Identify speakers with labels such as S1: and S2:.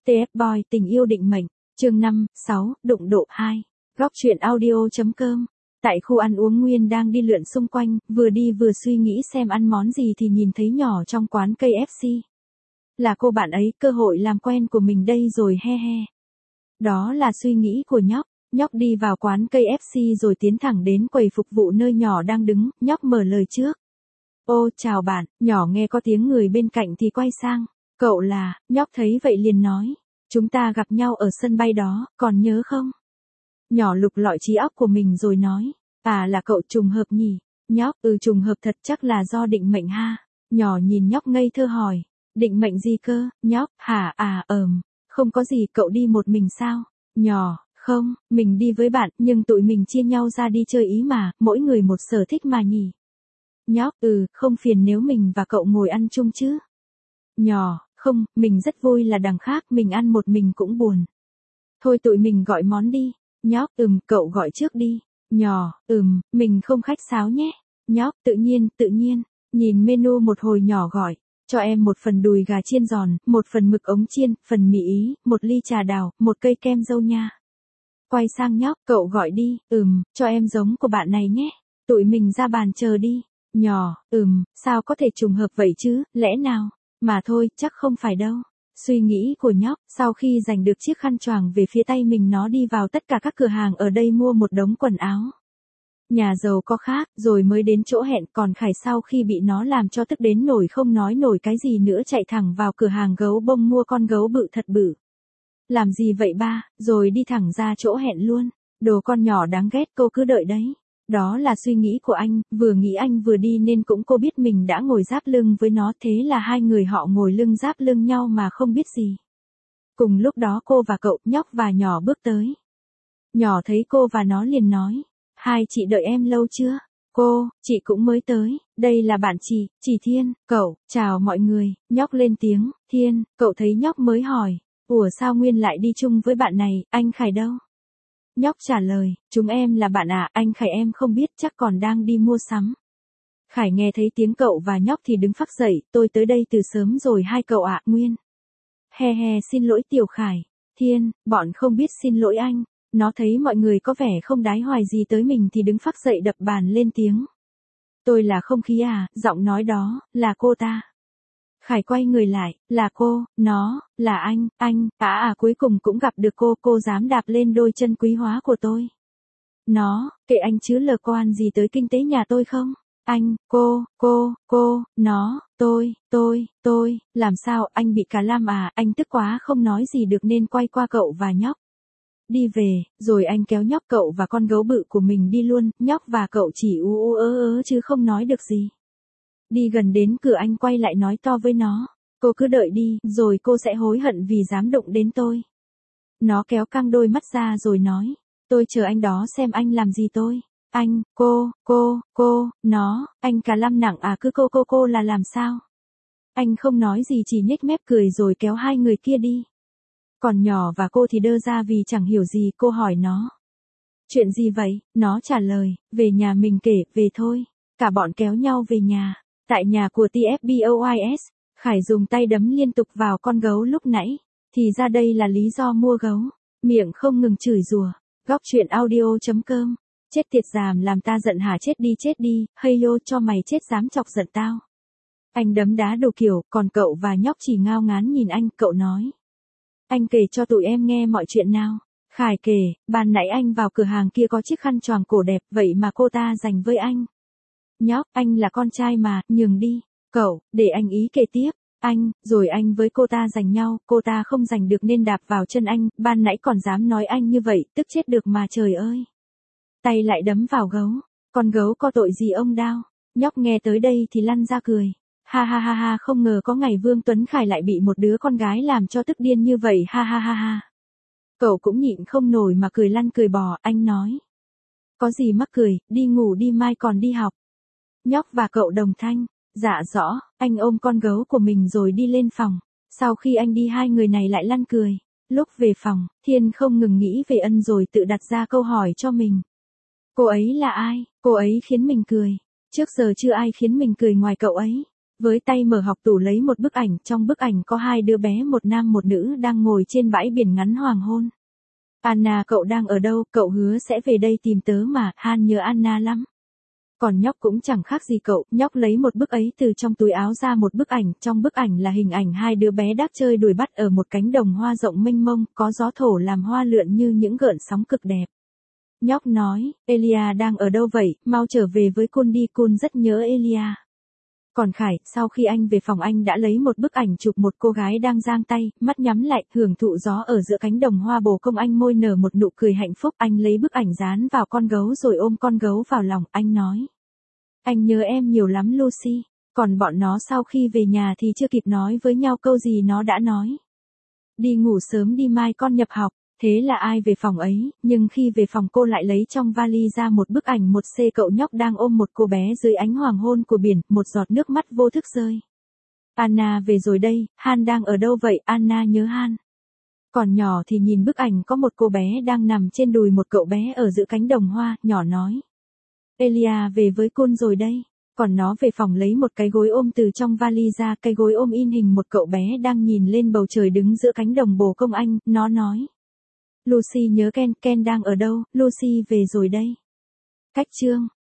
S1: TF Boy tình yêu định mệnh, chương 5, 6, đụng độ 2. Góc truyện audio.com. Tại khu ăn uống Nguyên đang đi lượn xung quanh, vừa đi vừa suy nghĩ xem ăn món gì thì nhìn thấy nhỏ trong quán KFC. Là cô bạn ấy, cơ hội làm quen của mình đây rồi he he. Đó là suy nghĩ của nhóc. Nhóc đi vào quán KFC rồi tiến thẳng đến quầy phục vụ nơi nhỏ đang đứng, nhóc mở lời trước. Ô, chào bạn, nhỏ nghe có tiếng người bên cạnh thì quay sang. Cậu là, nhóc thấy vậy liền nói. Chúng ta gặp nhau ở sân bay đó, còn nhớ không? Nhỏ lục lọi trí óc của mình rồi nói. À là cậu, trùng hợp nhỉ? Nhóc, trùng hợp thật, chắc là do định mệnh ha. Nhỏ nhìn nhóc ngây thơ hỏi. Định mệnh gì cơ? Nhóc, hả không có gì, cậu đi một mình sao? Nhỏ, không, mình đi với bạn, nhưng tụi mình chia nhau ra đi chơi ý mà, mỗi người một sở thích mà nhỉ. Nhóc, không phiền nếu mình và cậu ngồi ăn chung chứ? Nhỏ, không, mình rất vui là đằng khác, mình ăn một mình cũng buồn. Thôi tụi mình gọi món đi. Nhóc, cậu gọi trước đi. Nhỏ, mình không khách sáo nhé. Nhóc, tự nhiên, nhìn menu một hồi nhỏ gọi. Cho em một phần đùi gà chiên giòn, một phần mực ống chiên, phần mì ý, một ly trà đào, một cây kem dâu nha. Quay sang nhóc, cậu gọi đi, cho em giống của bạn này nhé. Tụi mình ra bàn chờ đi. Nhỏ, sao có thể trùng hợp vậy chứ, lẽ nào? Mà thôi, chắc không phải đâu. Suy nghĩ của nhóc, sau khi giành được chiếc khăn choàng về phía tay mình, nó đi vào tất cả các cửa hàng ở đây mua một đống quần áo. Nhà giàu có khác, rồi mới đến chỗ hẹn, còn Khải sau khi bị nó làm cho tức đến nổi không nói nổi cái gì nữa chạy thẳng vào cửa hàng gấu bông mua con gấu bự thật bự. Làm gì vậy ba, rồi đi thẳng ra chỗ hẹn luôn. Đồ con nhỏ đáng ghét, cô cứ đợi đấy. Đó là suy nghĩ của anh, vừa nghĩ anh vừa đi nên cũng cô biết mình đã ngồi giáp lưng với nó, thế là hai người họ ngồi lưng giáp lưng nhau mà không biết gì. Cùng lúc đó cô và cậu, nhóc và nhỏ bước tới. Nhỏ thấy cô và nó liền nói. Hai chị đợi em lâu chưa? Cô, chị cũng mới tới, đây là bạn chị Thiên, cậu, chào mọi người, nhóc lên tiếng, Thiên, cậu thấy nhóc mới hỏi. Ủa sao Nguyên lại đi chung với bạn này, anh Khải đâu? Nhóc trả lời, chúng em là bạn à, anh Khải em không biết, chắc còn đang đi mua sắm. Khải nghe thấy tiếng cậu và nhóc thì đứng phác dậy, tôi tới đây từ sớm rồi hai cậu ạ, Nguyên. He he, xin lỗi Tiểu Khải. Thiên, bọn không biết xin lỗi anh. Nó thấy mọi người có vẻ không đái hoài gì tới mình thì đứng phác dậy đập bàn lên tiếng. Tôi là Không Khí à, giọng nói đó, là cô ta. Khải quay người lại, là cô, nó, là anh, cuối cùng cũng gặp được cô dám đạp lên đôi chân quý hóa của tôi. Nó, kệ anh chứ lờ quan gì tới kinh tế nhà tôi không? Anh, cô, nó, tôi, làm sao, anh bị cả lam à, anh tức quá không nói gì được nên quay qua cậu và nhóc. Đi về, rồi anh kéo nhóc cậu và con gấu bự của mình đi luôn, nhóc và cậu chỉ ớ chứ không nói được gì. Đi gần đến cửa anh quay lại nói to với nó, cô cứ đợi đi, rồi cô sẽ hối hận vì dám đụng đến tôi. Nó kéo căng đôi mắt ra rồi nói, tôi chờ anh đó xem anh làm gì tôi. Anh, nó, anh cả lâm nặng à, cứ cô là làm sao? Anh không nói gì chỉ nhếch mép cười rồi kéo hai người kia đi. Còn nhỏ và cô thì đơ ra vì chẳng hiểu gì, cô hỏi nó. Chuyện gì vậy? Nó trả lời, về nhà mình kể, về thôi. Cả bọn kéo nhau về nhà. Tại nhà của TFBOYS, Khải dùng tay đấm liên tục vào con gấu lúc nãy. Thì ra đây là lý do mua gấu. Miệng không ngừng chửi rủa. Góc truyện audio.com. Chết tiệt dàm làm ta giận hả, chết đi, hay yo cho mày chết dám chọc giận tao. Anh đấm đá đủ kiểu, còn cậu và nhóc chỉ ngao ngán nhìn anh, cậu nói. Anh kể cho tụi em nghe mọi chuyện nào. Khải kể, ban nãy anh vào cửa hàng kia có chiếc khăn choàng cổ đẹp, vậy mà cô ta giành với anh. Nhóc, anh là con trai mà, nhường đi. Cậu, để anh ý kể tiếp. Rồi anh với cô ta giành nhau, cô ta không giành được nên đạp vào chân anh, ban nãy còn dám nói anh như vậy, tức chết được mà trời ơi. Tay lại đấm vào gấu. Con gấu có tội gì ông đao. Nhóc nghe tới đây thì lăn ra cười. Ha, không ngờ có ngày Vương Tuấn Khải lại bị một đứa con gái làm cho tức điên như vậy, ha. Cậu cũng nhịn không nổi mà cười lăn cười bò, anh nói. Có gì mắc cười, đi ngủ đi, mai còn đi học. Nhóc và cậu đồng thanh. Dạ rõ, anh ôm con gấu của mình rồi đi lên phòng. Sau khi anh đi hai người này lại lăn cười. Lúc về phòng, Thiên không ngừng nghĩ về Ân rồi tự đặt ra câu hỏi cho mình. Cô ấy là ai? Cô ấy khiến mình cười. Trước giờ chưa ai khiến mình cười ngoài cậu ấy. Với tay mở học tủ lấy một bức ảnh, trong bức ảnh có hai đứa bé một nam một nữ đang ngồi trên bãi biển ngắm hoàng hôn. Anna cậu đang ở đâu, cậu hứa sẽ về đây tìm tớ mà, Han nhớ Anna lắm. Còn nhóc cũng chẳng khác gì cậu, nhóc lấy một bức ấy từ trong túi áo ra một bức ảnh, trong bức ảnh là hình ảnh hai đứa bé đáp chơi đuổi bắt ở một cánh đồng hoa rộng mênh mông, có gió thổi làm hoa lượn như những gợn sóng cực đẹp. Nhóc nói, Elia đang ở đâu vậy, mau trở về với Kun đi, Kun rất nhớ Elia. Còn Khải, sau khi anh về phòng anh đã lấy một bức ảnh chụp một cô gái đang giang tay, mắt nhắm lại, hưởng thụ gió ở giữa cánh đồng hoa bồ công, anh môi nở một nụ cười hạnh phúc, anh lấy bức ảnh dán vào con gấu rồi ôm con gấu vào lòng, anh nói. Anh nhớ em nhiều lắm Lucy, còn bọn nó sau khi về nhà thì chưa kịp nói với nhau câu gì nó đã nói. Đi ngủ sớm đi mai con nhập học. Thế là ai về phòng ấy, nhưng khi về phòng cô lại lấy trong vali ra một bức ảnh một cậu nhóc đang ôm một cô bé dưới ánh hoàng hôn của biển, một giọt nước mắt vô thức rơi. Anna về rồi đây, Han đang ở đâu vậy, Anna nhớ Han. Còn nhỏ thì nhìn bức ảnh có một cô bé đang nằm trên đùi một cậu bé ở giữa cánh đồng hoa, nhỏ nói. Elia về với Kun rồi đây. Còn nó về phòng lấy một cái gối ôm từ trong vali ra, cái gối ôm in hình một cậu bé đang nhìn lên bầu trời đứng giữa cánh đồng bồ công anh, nó nói. Lucy nhớ Ken, Ken đang ở đâu, Lucy về rồi đây. Cách chương